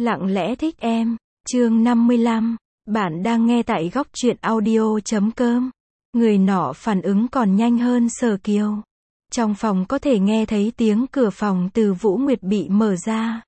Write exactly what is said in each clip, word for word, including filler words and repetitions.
Lặng lẽ thích em. Chương năm mươi lăm. Bạn đang nghe tại góc truyện audio chấm com. Người nọ phản ứng còn nhanh hơn Sở Kiều. Trong phòng có thể nghe thấy tiếng cửa phòng Từ Vũ Nguyệt bị mở ra.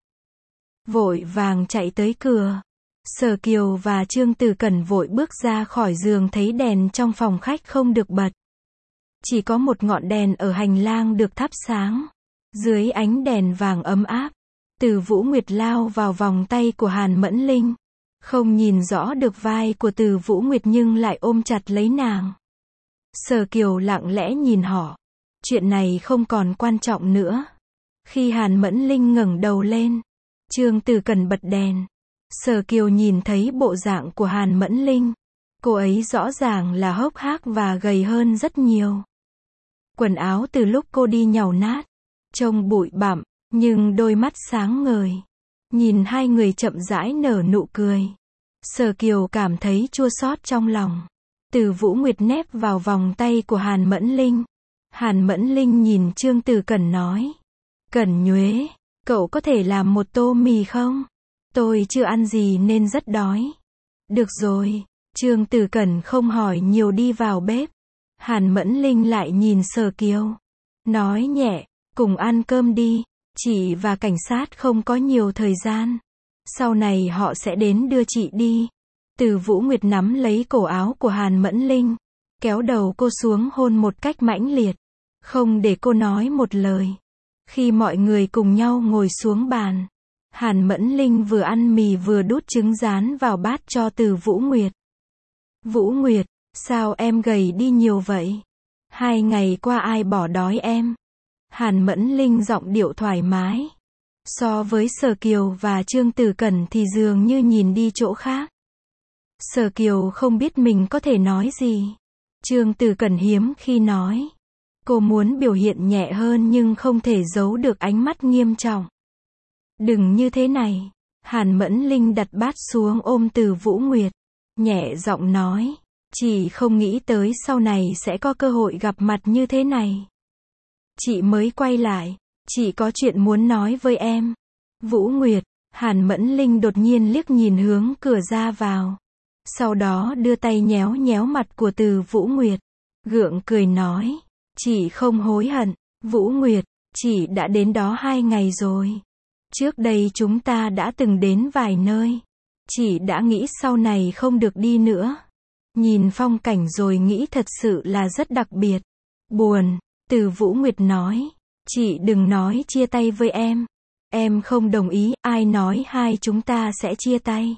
Vội vàng chạy tới cửa. Sở Kiều và Trương Tử Cẩn vội bước ra khỏi giường thấy đèn trong phòng khách không được bật. Chỉ có một ngọn đèn ở hành lang được thắp sáng. Dưới ánh đèn vàng ấm áp, Từ Vũ Nguyệt lao vào vòng tay của Hàn Mẫn Linh. Không nhìn rõ được vai của Từ Vũ Nguyệt nhưng lại ôm chặt lấy nàng. Sở Kiều lặng lẽ nhìn họ. Chuyện này không còn quan trọng nữa. Khi Hàn Mẫn Linh ngẩng đầu lên, Trương Tử Cẩn bật đèn. Sở Kiều nhìn thấy bộ dạng của Hàn Mẫn Linh. Cô ấy rõ ràng là hốc hác và gầy hơn rất nhiều. Quần áo từ lúc cô đi nhàu nát, trông bụi bặm, nhưng đôi mắt sáng ngời. Nhìn hai người chậm rãi nở nụ cười. Sở Kiều cảm thấy chua xót trong lòng. Từ Vũ Nguyệt nép vào vòng tay của Hàn Mẫn Linh. Hàn Mẫn Linh nhìn Trương Tử Cẩn nói. Cẩn Nhuế, cậu có thể làm một tô mì không? Tôi chưa ăn gì nên rất đói. Được rồi. Trương Tử Cẩn không hỏi nhiều đi vào bếp. Hàn Mẫn Linh lại nhìn Sở Kiều. Nói nhẹ, cùng ăn cơm đi. Chị và cảnh sát không có nhiều thời gian. Sau này họ sẽ đến đưa chị đi. Từ Vũ Nguyệt nắm lấy cổ áo của Hàn Mẫn Linh. Kéo đầu cô xuống hôn một cách mãnh liệt. Không để cô nói một lời. Khi mọi người cùng nhau ngồi xuống bàn, Hàn Mẫn Linh vừa ăn mì vừa đút trứng rán vào bát cho Từ Vũ Nguyệt. Vũ Nguyệt, sao em gầy đi nhiều vậy? Hai ngày qua ai bỏ đói em? Hàn Mẫn Linh giọng điệu thoải mái. So với Sở Kiều và Trương Tử Cẩn thì dường như nhìn đi chỗ khác. Sở Kiều không biết mình có thể nói gì. Trương Tử Cẩn hiếm khi nói. Cô muốn biểu hiện nhẹ hơn nhưng không thể giấu được ánh mắt nghiêm trọng. Đừng như thế này. Hàn Mẫn Linh đặt bát xuống ôm Từ Vũ Nguyệt. Nhẹ giọng nói. Chị không nghĩ tới sau này sẽ có cơ hội gặp mặt như thế này. Chị mới quay lại. Chị có chuyện muốn nói với em. Vũ Nguyệt. Hàn Mẫn Linh đột nhiên liếc nhìn hướng cửa ra vào. Sau đó đưa tay nhéo nhéo mặt của Từ Vũ Nguyệt. Gượng cười nói. Chị không hối hận. Vũ Nguyệt, chị đã đến đó hai ngày rồi. Trước đây chúng ta đã từng đến vài nơi. Chị đã nghĩ sau này không được đi nữa. Nhìn phong cảnh rồi nghĩ thật sự là rất đặc biệt. Buồn. Từ Vũ Nguyệt nói. Chị đừng nói chia tay với em. Em không đồng ý. Ai nói hai chúng ta sẽ chia tay?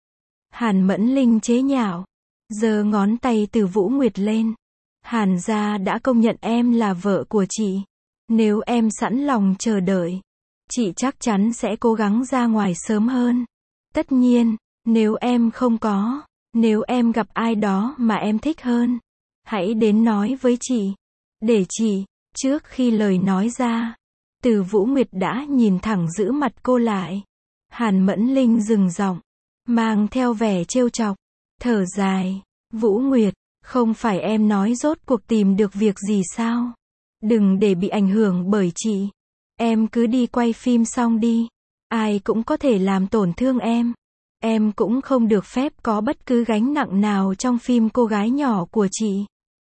Hàn Mẫn Linh chế nhạo. Giơ ngón tay Từ Vũ Nguyệt lên. Hàn gia đã công nhận em là vợ của chị. Nếu em sẵn lòng chờ đợi, chị chắc chắn sẽ cố gắng ra ngoài sớm hơn. Tất nhiên, nếu em không có, nếu em gặp ai đó mà em thích hơn, hãy đến nói với chị. Để chị. Trước khi lời nói ra, Từ Vũ Nguyệt đã nhìn thẳng giữ mặt cô lại. Hàn Mẫn Linh dừng giọng, mang theo vẻ trêu chọc, thở dài. Vũ Nguyệt, không phải em nói rốt cuộc tìm được việc gì sao? Đừng để bị ảnh hưởng bởi chị. Em cứ đi quay phim xong đi. Ai cũng có thể làm tổn thương em. Em cũng không được phép có bất cứ gánh nặng nào trong phim cô gái nhỏ của chị.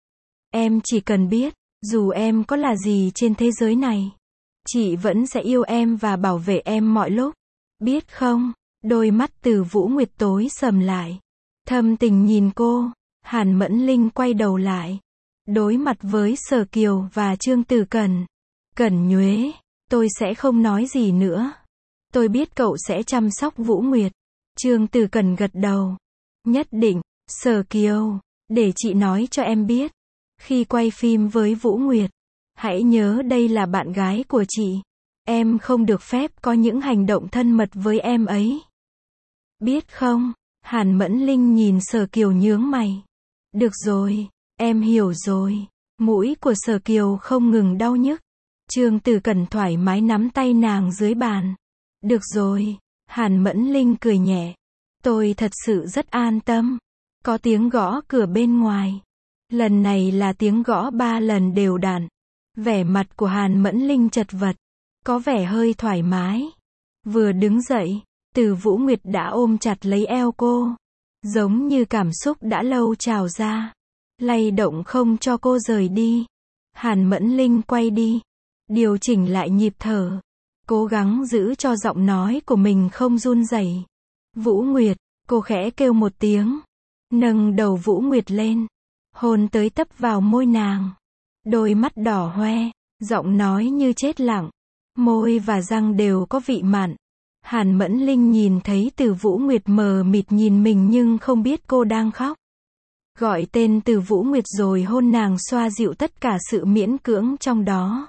Em chỉ cần biết, dù em có là gì trên thế giới này, chị vẫn sẽ yêu em và bảo vệ em mọi lúc. Biết không? Đôi mắt Từ Vũ Nguyệt tối sầm lại. Thâm tình nhìn cô. Hàn Mẫn Linh quay đầu lại. Đối mặt với Sở Kiều và Trương Tử Cẩn. Cẩn Nhuế, tôi sẽ không nói gì nữa. Tôi biết cậu sẽ chăm sóc Vũ Nguyệt. Trương Tử Cẩn gật đầu. Nhất định. Sở Kiều, để chị nói cho em biết. Khi quay phim với Vũ Nguyệt, hãy nhớ đây là bạn gái của chị. Em không được phép có những hành động thân mật với em ấy. Biết không? Hàn Mẫn Linh nhìn Sở Kiều nhướng mày. Được rồi, em hiểu rồi. Mũi của Sở Kiều không ngừng đau nhức. Trương Tử Cẩn thoải mái nắm tay nàng dưới bàn. Được rồi. Hàn Mẫn Linh cười nhẹ. Tôi thật sự rất an tâm. Có tiếng gõ cửa bên ngoài. Lần này là tiếng gõ ba lần đều đặn. Vẻ mặt của Hàn Mẫn Linh chật vật. Có vẻ hơi thoải mái. Vừa đứng dậy, Từ Vũ Nguyệt đã ôm chặt lấy eo cô, giống như cảm xúc đã lâu trào ra, lay động không cho cô rời đi. Hàn Mẫn Linh quay đi, điều chỉnh lại nhịp thở, cố gắng giữ cho giọng nói của mình không run rẩy. Vũ Nguyệt, cô khẽ kêu một tiếng, nâng đầu Vũ Nguyệt lên, hôn tới tấp vào môi nàng. Đôi mắt đỏ hoe, giọng nói như chết lặng, môi và răng đều có vị mặn. Hàn Mẫn Linh nhìn thấy Từ Vũ Nguyệt mờ mịt nhìn mình nhưng không biết cô đang khóc. Gọi tên Từ Vũ Nguyệt rồi hôn nàng xoa dịu tất cả sự miễn cưỡng trong đó.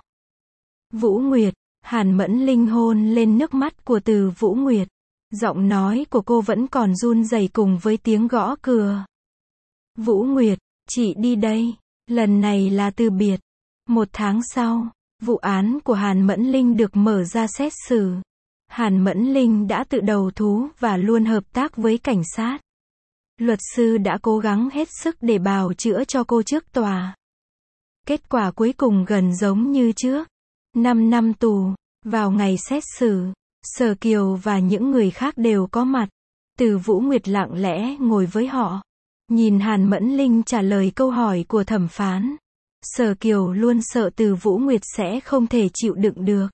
Vũ Nguyệt, Hàn Mẫn Linh hôn lên nước mắt của Từ Vũ Nguyệt. Giọng nói của cô vẫn còn run rẩy cùng với tiếng gõ cửa. Vũ Nguyệt, chị đi đây. Lần này là từ biệt. Một tháng sau, vụ án của Hàn Mẫn Linh được mở ra xét xử. Hàn Mẫn Linh đã tự đầu thú và luôn hợp tác với cảnh sát. Luật sư đã cố gắng hết sức để bào chữa cho cô trước tòa. Kết quả cuối cùng gần giống như trước. năm năm tù. Vào ngày xét xử, Sở Kiều và những người khác đều có mặt. Từ Vũ Nguyệt lặng lẽ ngồi với họ, nhìn Hàn Mẫn Linh trả lời câu hỏi của thẩm phán. Sở Kiều luôn sợ Từ Vũ Nguyệt sẽ không thể chịu đựng được.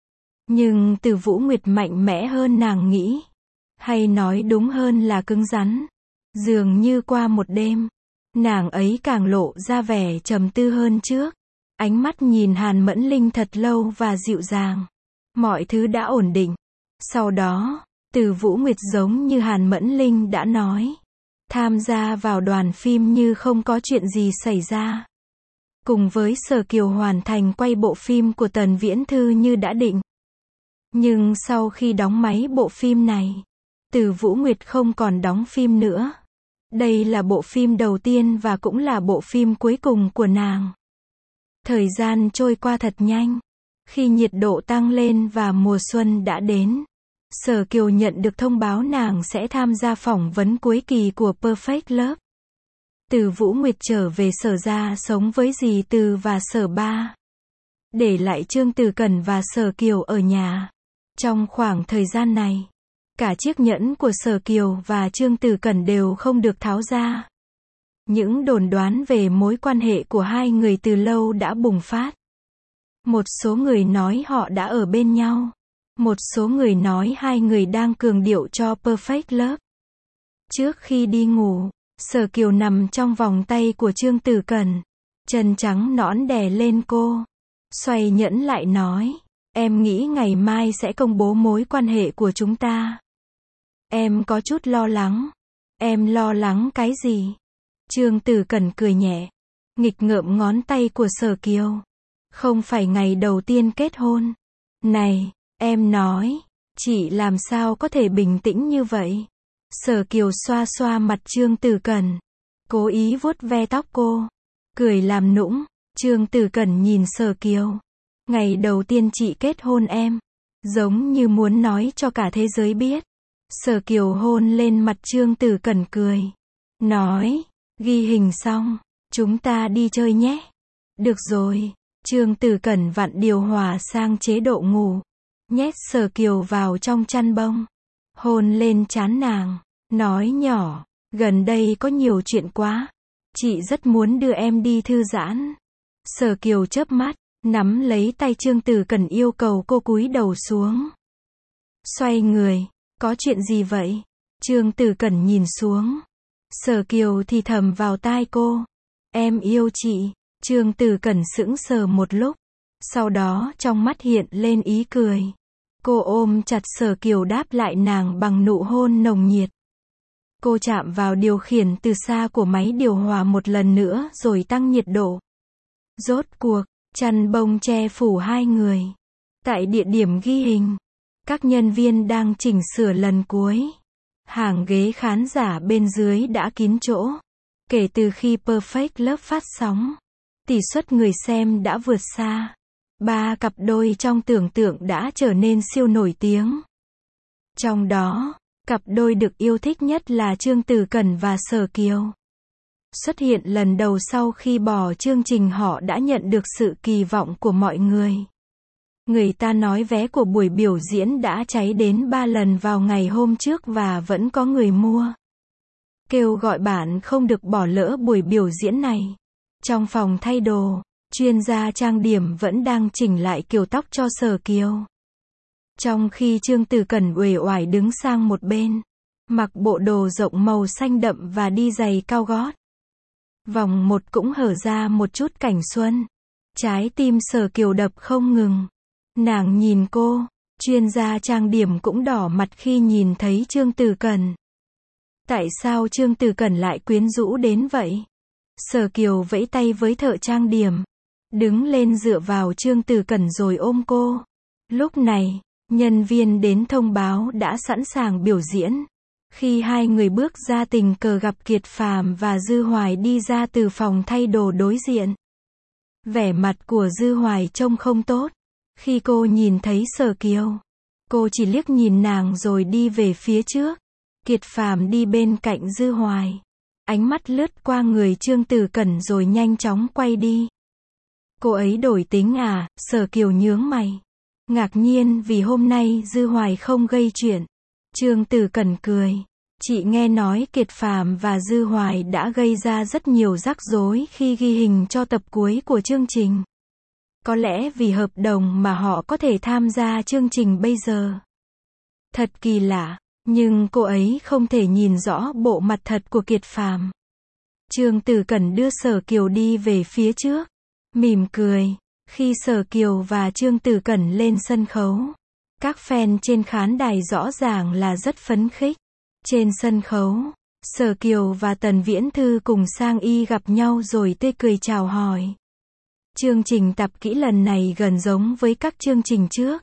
Nhưng Từ Vũ Nguyệt mạnh mẽ hơn nàng nghĩ. Hay nói đúng hơn là cứng rắn. Dường như qua một đêm, nàng ấy càng lộ ra vẻ trầm tư hơn trước. Ánh mắt nhìn Hàn Mẫn Linh thật lâu và dịu dàng. Mọi thứ đã ổn định. Sau đó, Từ Vũ Nguyệt giống như Hàn Mẫn Linh đã nói, tham gia vào đoàn phim như không có chuyện gì xảy ra. Cùng với Sở Kiều hoàn thành quay bộ phim của Tần Viễn Thư như đã định. Nhưng sau khi đóng máy bộ phim này, Từ Vũ Nguyệt không còn đóng phim nữa. Đây là bộ phim đầu tiên và cũng là bộ phim cuối cùng của nàng. Thời gian trôi qua thật nhanh. Khi nhiệt độ tăng lên và mùa xuân đã đến, Sở Kiều nhận được thông báo nàng sẽ tham gia phỏng vấn cuối kỳ của Perfect Love. Từ Vũ Nguyệt trở về Sở ra sống với dì Từ và Sở Ba. Để lại Trương Từ Cẩn và Sở Kiều ở nhà. Trong khoảng thời gian này, cả chiếc nhẫn của Sở Kiều và Trương Từ Cẩn đều không được tháo ra. Những đồn đoán về mối quan hệ của hai người từ lâu đã bùng phát. Một số người nói họ đã ở bên nhau. Một số người nói hai người đang cường điệu cho Perfect Love. Trước khi đi ngủ, Sở Kiều nằm trong vòng tay của Trương Từ Cẩn. Chân trắng nõn đè lên cô. Xoay nhẫn lại nói, em nghĩ ngày mai sẽ công bố mối quan hệ của chúng ta. Em có chút lo lắng. Em lo lắng cái gì? Trương Từ Cẩn cười nhẹ, nghịch ngợm ngón tay của Sở Kiều. Không phải ngày đầu tiên kết hôn. Này, em nói, chị làm sao có thể bình tĩnh như vậy? Sở Kiều xoa xoa mặt Trương Từ Cẩn, cố ý vuốt ve tóc cô, cười làm nũng. Trương Từ Cẩn nhìn Sở Kiều. Ngày đầu tiên chị kết hôn em, giống như muốn nói cho cả thế giới biết. Sở Kiều hôn lên mặt Trương Từ Cẩn cười, nói, ghi hình xong, chúng ta đi chơi nhé. Được rồi. Trương Từ Cẩn vặn điều hòa sang chế độ ngủ, nhét Sở Kiều vào trong chăn bông, hôn lên trán nàng, nói nhỏ, gần đây có nhiều chuyện quá, chị rất muốn đưa em đi thư giãn. Sở Kiều chớp mắt, nắm lấy tay Trương Từ Cẩn yêu cầu cô cúi đầu xuống. Xoay người, có chuyện gì vậy? Trương Từ Cẩn nhìn xuống. Sở Kiều thì thầm vào tai cô, em yêu chị. Trương Từ Cẩn sững sờ một lúc, sau đó trong mắt hiện lên ý cười. Cô ôm chặt Sở Kiều đáp lại nàng bằng nụ hôn nồng nhiệt. Cô chạm vào điều khiển từ xa của máy điều hòa một lần nữa rồi tăng nhiệt độ. Rốt cuộc, chăn bông che phủ hai người. Tại địa điểm ghi hình, các nhân viên đang chỉnh sửa lần cuối. Hàng ghế khán giả bên dưới đã kín chỗ. Kể từ khi Perfect Love phát sóng, tỷ suất người xem đã vượt xa. Ba cặp đôi trong tưởng tượng đã trở nên siêu nổi tiếng. Trong đó, cặp đôi được yêu thích nhất là Trương Từ Cẩn và Sở Kiều. Xuất hiện lần đầu sau khi bỏ chương trình họ đã nhận được sự kỳ vọng của mọi người. Người ta nói vé của buổi biểu diễn đã cháy đến ba lần vào ngày hôm trước và vẫn có người mua. Kêu gọi bạn không được bỏ lỡ buổi biểu diễn này. Trong phòng thay đồ, chuyên gia trang điểm vẫn đang chỉnh lại kiểu tóc cho Sở Kiều. Trong khi Trương Tử Cẩn uể oải đứng sang một bên, mặc bộ đồ rộng màu xanh đậm và đi giày cao gót. Vòng một cũng hở ra một chút cảnh xuân. Trái tim Sở Kiều đập không ngừng. Nàng nhìn cô, chuyên gia trang điểm cũng đỏ mặt khi nhìn thấy Trương Tử Cẩn. Tại sao Trương Tử Cẩn lại quyến rũ đến vậy? Sở Kiều vẫy tay với thợ trang điểm, đứng lên dựa vào Trương Tử Cẩn rồi ôm cô. Lúc này, nhân viên đến thông báo đã sẵn sàng biểu diễn. Khi hai người bước ra tình cờ gặp Kiệt Phàm và Dư Hoài đi ra từ phòng thay đồ đối diện. Vẻ mặt của Dư Hoài trông không tốt. Khi cô nhìn thấy Sở Kiều, cô chỉ liếc nhìn nàng rồi đi về phía trước. Kiệt Phàm đi bên cạnh Dư Hoài. Ánh mắt lướt qua người Trương Tử Cẩn rồi nhanh chóng quay đi. Cô ấy đổi tính à? Sở Kiều nhướng mày. Ngạc nhiên vì hôm nay Dư Hoài không gây chuyện. Trương Tử Cẩn cười. Chị nghe nói Kiệt Phàm và Dư Hoài đã gây ra rất nhiều rắc rối khi ghi hình cho tập cuối của chương trình. Có lẽ vì hợp đồng mà họ có thể tham gia chương trình bây giờ. Thật kỳ lạ, nhưng cô ấy không thể nhìn rõ bộ mặt thật của Kiệt Phàm. Trương Tử Cẩn đưa Sở Kiều đi về phía trước, mỉm cười. Khi Sở Kiều và Trương Tử Cẩn lên sân khấu, các fan trên khán đài rõ ràng là rất phấn khích. Trên sân khấu, Sở Kiều và Tần Viễn Thư cùng Sang Y gặp nhau rồi tươi cười chào hỏi. Chương trình tập kỹ lần này gần giống với các chương trình trước.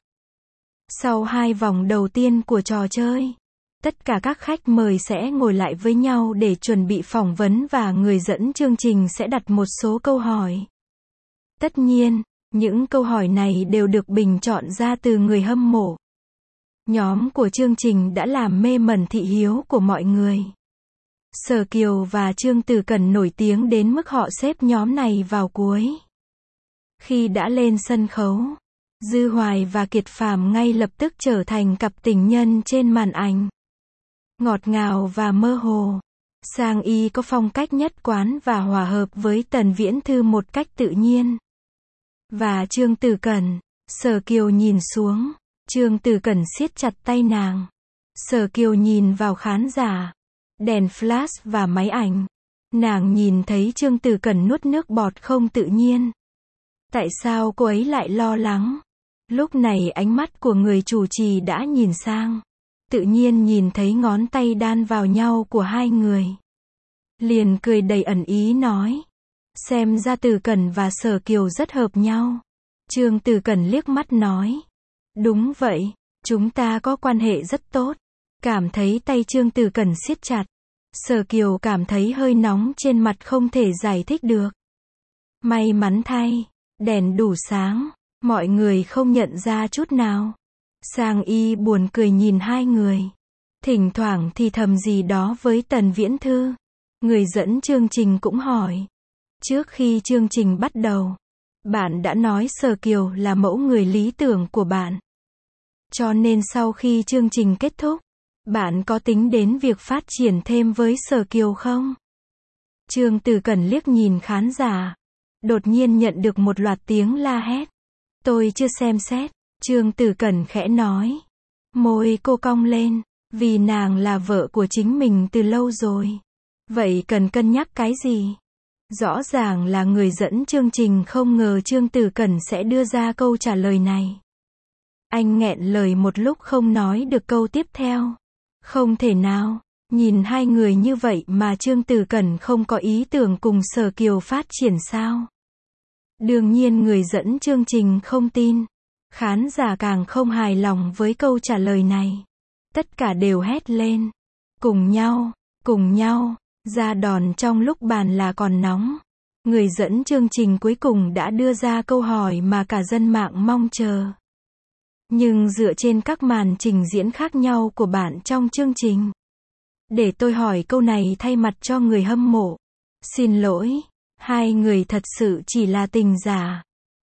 Sau hai vòng đầu tiên của trò chơi, tất cả các khách mời sẽ ngồi lại với nhau để chuẩn bị phỏng vấn và người dẫn chương trình sẽ đặt một số câu hỏi. Tất nhiên, những câu hỏi này đều được bình chọn ra từ người hâm mộ. Nhóm của chương trình đã làm mê mẩn thị hiếu của mọi người. Sở Kiều và Trương Tử Cẩn nổi tiếng đến mức họ xếp nhóm này vào cuối. Khi đã lên sân khấu, Dư Hoài và Kiệt Phàm ngay lập tức trở thành cặp tình nhân trên màn ảnh. Ngọt ngào và mơ hồ, Sang Y có phong cách nhất quán và hòa hợp với Tần Viễn Thư một cách tự nhiên. Và Trương Tử Cẩn, Sở Kiều nhìn xuống, Trương Tử Cẩn siết chặt tay nàng. Sở Kiều nhìn vào khán giả, đèn flash và máy ảnh. Nàng nhìn thấy Trương Tử Cẩn nuốt nước bọt không tự nhiên. Tại sao cô ấy lại lo lắng? Lúc này ánh mắt của người chủ trì đã nhìn sang. Tự nhiên nhìn thấy ngón tay đan vào nhau của hai người. Liền cười đầy ẩn ý nói. Xem ra Tử Cẩn và Sở Kiều rất hợp nhau. Trương Tử Cẩn liếc mắt nói. Đúng vậy, chúng ta có quan hệ rất tốt. Cảm thấy tay Trương Tử Cẩn siết chặt. Sở Kiều cảm thấy hơi nóng trên mặt không thể giải thích được. May mắn thay, đèn đủ sáng, mọi người không nhận ra chút nào. Sang Y buồn cười nhìn hai người. Thỉnh thoảng thì thầm gì đó với Tần Viễn Thư. Người dẫn chương trình cũng hỏi. Trước khi chương trình bắt đầu, bạn đã nói Sở Kiều là mẫu người lý tưởng của bạn. Cho nên sau khi chương trình kết thúc, bạn có tính đến việc phát triển thêm với Sở Kiều không? Trương Tử Cẩn liếc nhìn khán giả. Đột nhiên nhận được một loạt tiếng la hét. Tôi chưa xem xét. Trương Tử Cẩn khẽ nói. Môi cô cong lên. Vì nàng là vợ của chính mình từ lâu rồi. Vậy cần cân nhắc cái gì? Rõ ràng là người dẫn chương trình không ngờ Trương Tử Cẩn sẽ đưa ra câu trả lời này. Anh nghẹn lời một lúc không nói được câu tiếp theo. Không thể nào, nhìn hai người như vậy mà Trương Tử Cẩn không có ý tưởng cùng Sở Kiều phát triển sao? Đương nhiên người dẫn chương trình không tin. Khán giả càng không hài lòng với câu trả lời này. Tất cả đều hét lên. Cùng nhau, cùng nhau, ra đòn trong lúc bàn là còn nóng. Người dẫn chương trình cuối cùng đã đưa ra câu hỏi mà cả dân mạng mong chờ. Nhưng dựa trên các màn trình diễn khác nhau của bạn trong chương trình. Để tôi hỏi câu này thay mặt cho người hâm mộ. Xin lỗi, hai người thật sự chỉ là tình giả.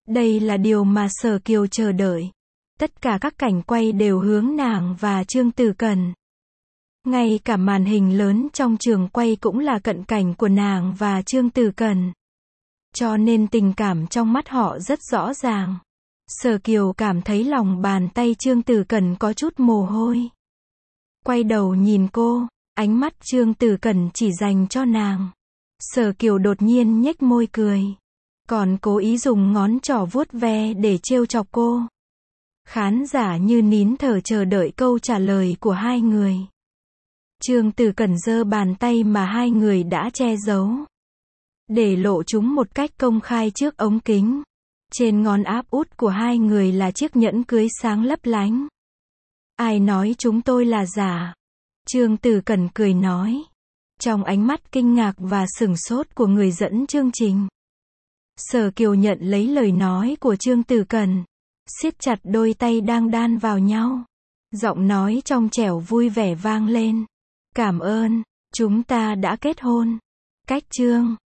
Đây là điều mà Sở Kiều chờ đợi. Tất cả các cảnh quay đều hướng nàng và Trương Tử Cẩn. Ngay cả màn hình lớn trong trường quay cũng là cận cảnh của nàng và Trương Tử Cẩn. Cho nên tình cảm trong mắt họ rất rõ ràng. Sở Kiều cảm thấy lòng bàn tay Trương Tử Cẩn có chút mồ hôi. Quay đầu nhìn cô, ánh mắt Trương Tử Cẩn chỉ dành cho nàng. Sở Kiều đột nhiên nhếch môi cười. Còn cố ý dùng ngón trỏ vuốt ve để trêu chọc cô. Khán giả như nín thở chờ đợi câu trả lời của hai người. Trương Tử Cẩn giơ bàn tay mà hai người đã che giấu, để lộ chúng một cách công khai trước ống kính. Trên ngón áp út của hai người là chiếc nhẫn cưới sáng lấp lánh. Ai nói chúng tôi là giả? Trương Tử Cẩn cười nói. Trong ánh mắt kinh ngạc và sửng sốt của người dẫn chương trình. Sở Kiều nhận lấy lời nói của Trương Tử Cẩn, siết chặt đôi tay đang đan vào nhau. Giọng nói trong trẻo vui vẻ vang lên. Cảm ơn, chúng ta đã kết hôn. Cách chương